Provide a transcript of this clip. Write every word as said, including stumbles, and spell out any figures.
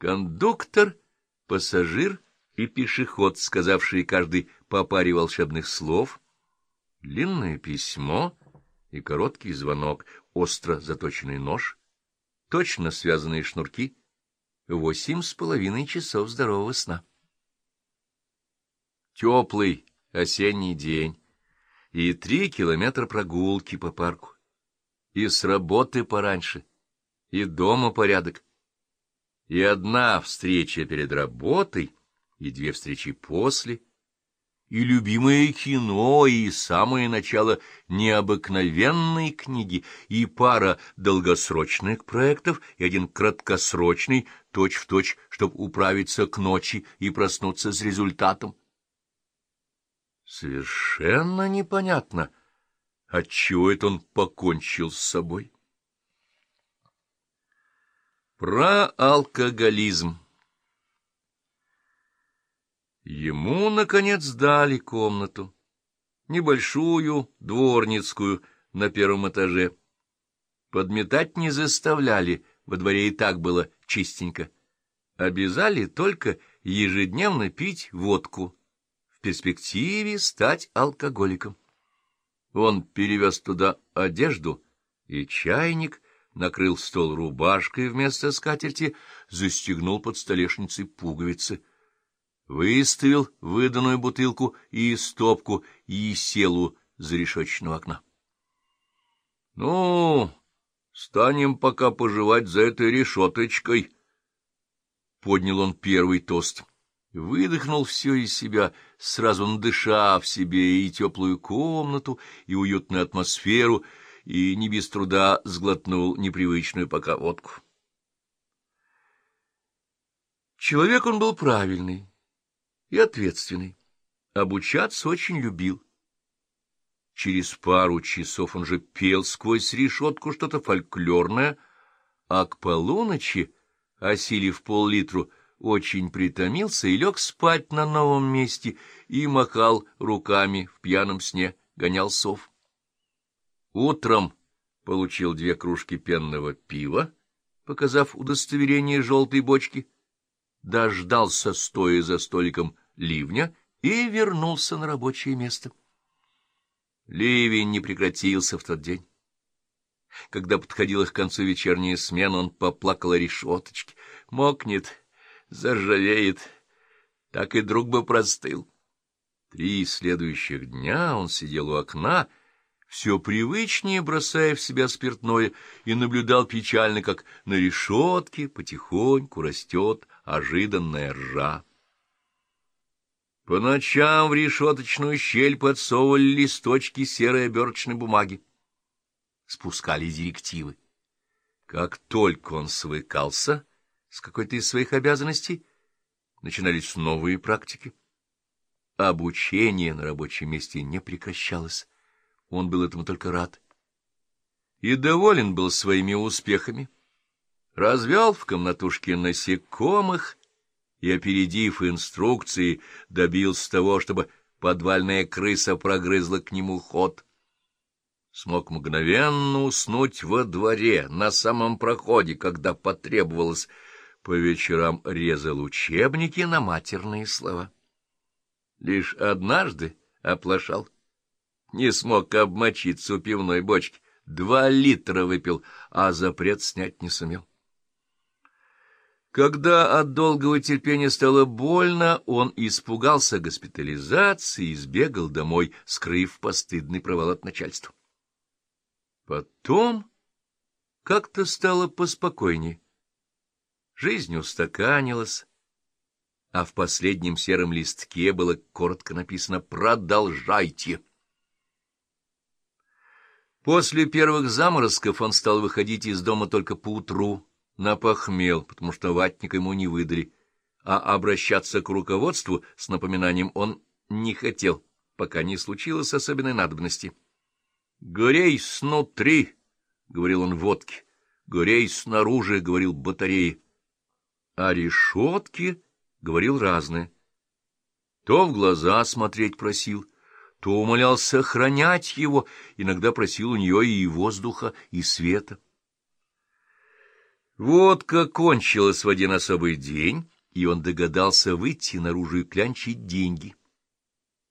Кондуктор, пассажир и пешеход, сказавшие каждый по паре волшебных слов, длинное письмо и короткий звонок, остро заточенный нож, точно связанные шнурки, восемь с половиной часов здорового сна. Теплый осенний день и три километра прогулки по парку, и с работы пораньше, и дома порядок, и одна встреча перед работой, и две встречи после, и любимое кино, и самое начало необыкновенной книги, и пара долгосрочных проектов, и один краткосрочный, точь-в-точь, чтобы управиться к ночи и проснуться с результатом. Совершенно непонятно, отчего это он покончил с собой. Про алкоголизм. Ему, наконец, дали комнату, небольшую, дворницкую, на первом этаже. Подметать не заставляли, во дворе и так было чистенько. Обязали только ежедневно пить водку, в перспективе стать алкоголиком. Он перевез туда одежду и чайник, накрыл стол рубашкой вместо скатерти, застегнул под столешницей пуговицы, выставил выданную бутылку и стопку и сел у зарешетчатого окна. — Ну, станем пока пожевать за этой решеточкой. Поднял он первый тост. Выдохнул все из себя, сразу надышав себе и теплую комнату, и уютную атмосферу, и не без труда сглотнул непривычную пока водку. Человек он был правильный и ответственный, обучаться очень любил. Через пару часов он же пел сквозь решетку что-то фольклорное, а к полуночи, осилив пол-литру, очень притомился и лег спать на новом месте и махал руками в пьяном сне, гонял сов. Утром получил две кружки пенного пива, показав удостоверение желтой бочки, дождался, стоя за столиком, ливня и вернулся на рабочее место. Ливень не прекратился в тот день. Когда подходила к концу вечерняя смена, он поплакал о решеточке. Мокнет, заржавеет, так и друг бы простыл. Три следующих дня он сидел у окна, все привычнее бросая в себя спиртное, и наблюдал печально, как на решетке потихоньку растет ожиданная ржа. По ночам в решеточную щель подсовывали листочки серой оберточной бумаги. Спускали директивы. Как только он свыкался с какой-то из своих обязанностей, начинались новые практики. Обучение на рабочем месте не прекращалось. Он был этому только рад. И доволен был своими успехами. Развел в комнатушке насекомых и, опередив инструкции, добился того, чтобы подвальная крыса прогрызла к нему ход. Смог мгновенно уснуть во дворе, на самом проходе, когда потребовалось. По вечерам резал учебники на матерные слова. Лишь однажды оплошал. Не смог обмочиться у пивной бочки. Два литра выпил, а запрет снять не сумел. Когда от долгого терпения стало больно, он испугался госпитализации и сбегал домой, скрыв постыдный провал от начальства. Потом как-то стало поспокойнее. Жизнь устаканилась, а в последнем сером листке было коротко написано «Продолжайте». После первых заморозков он стал выходить из дома только поутру, напохмел, потому что ватника ему не выдали, а обращаться к руководству с напоминанием он не хотел, пока не случилось особенной надобности. «Горей снутри», — говорил он водке, — «горей снаружи», — говорил батареи. А решетки говорил разное. То в глаза смотреть просил, то умолял сохранять его, иногда просил у нее и воздуха, и света. Водка кончилась в один особый день, и он догадался выйти наружу и клянчить деньги.